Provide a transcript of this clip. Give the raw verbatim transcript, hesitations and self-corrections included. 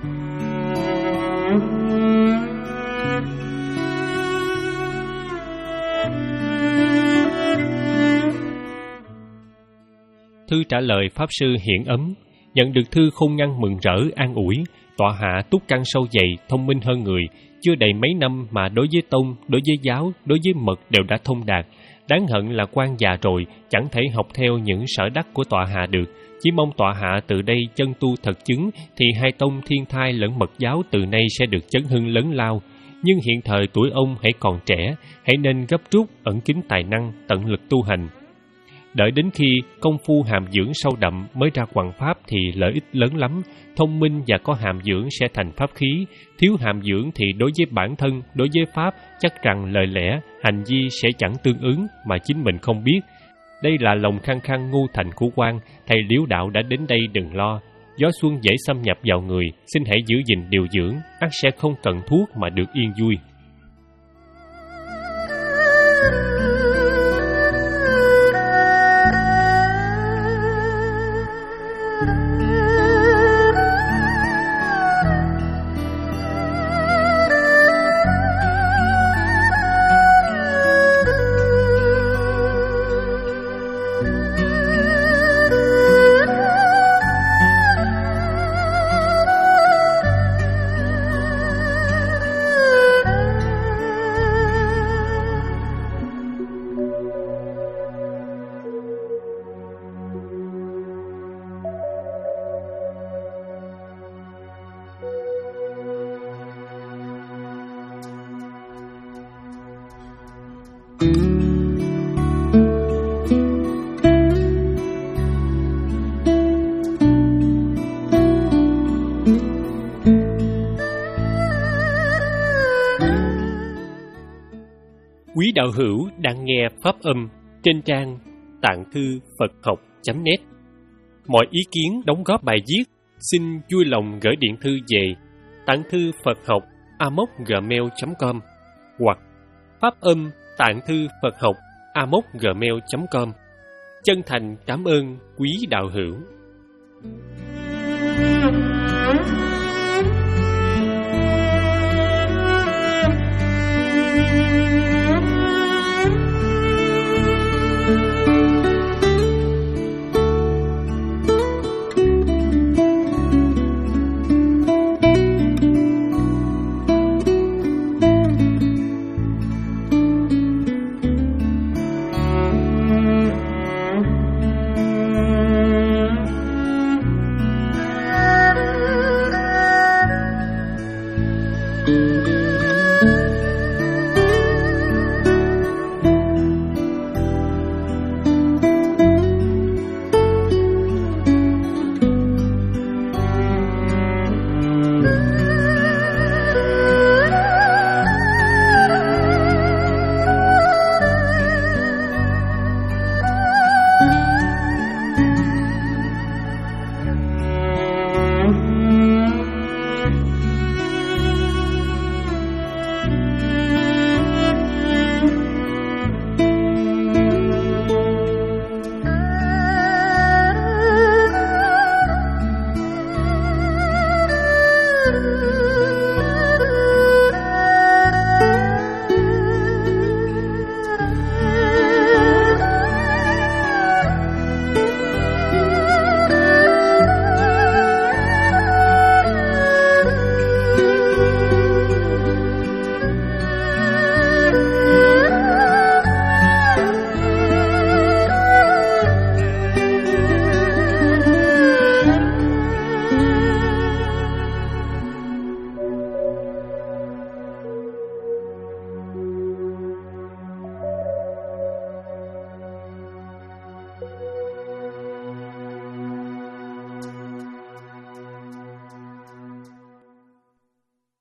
Thư trả lời Pháp Sư Hiển Ấm. Nhận được thư không ngăn mừng rỡ an ủi. Tọa hạ túc căn sâu dày, thông minh hơn người. Chưa đầy mấy năm mà đối với tông, đối với giáo, đối với mật đều đã thông đạt. Đáng hận là quan già rồi, chẳng thể học theo những sở đắc của tọa hạ được. Chỉ mong tọa hạ từ đây chân tu thật chứng, thì hai tông Thiên Thai lẫn mật giáo từ nay sẽ được chấn hưng lớn lao. Nhưng hiện thời tuổi ông hãy còn trẻ, hãy nên gấp rút ẩn kín tài năng, tận lực tu hành. Đợi đến khi công phu hàm dưỡng sâu đậm mới ra hoằng pháp thì lợi ích lớn lắm. Thông minh và có hàm dưỡng sẽ thành pháp khí. Thiếu hàm dưỡng thì đối với bản thân, đối với pháp, chắc rằng lời lẽ, hành vi sẽ chẳng tương ứng mà chính mình không biết. Đây là lòng khăng khăng ngu thành của quan. Thầy Liễu Đạo đã đến đây đừng lo. Gió xuân dễ xâm nhập vào người, xin hãy giữ gìn điều dưỡng, ắt sẽ không cần thuốc mà được yên vui. Quý đạo hữu đang nghe pháp âm trên trang tạng thư Phật học chấm net. Mọi ý kiến đóng góp bài viết xin vui lòng gửi điện thư về tạng thư Phật học a m o c gmail chấm com hoặc pháp âm tạng thư Phật học a m o c gmail chấm com. Chân thành cảm ơn quý đạo hữu. Thank you.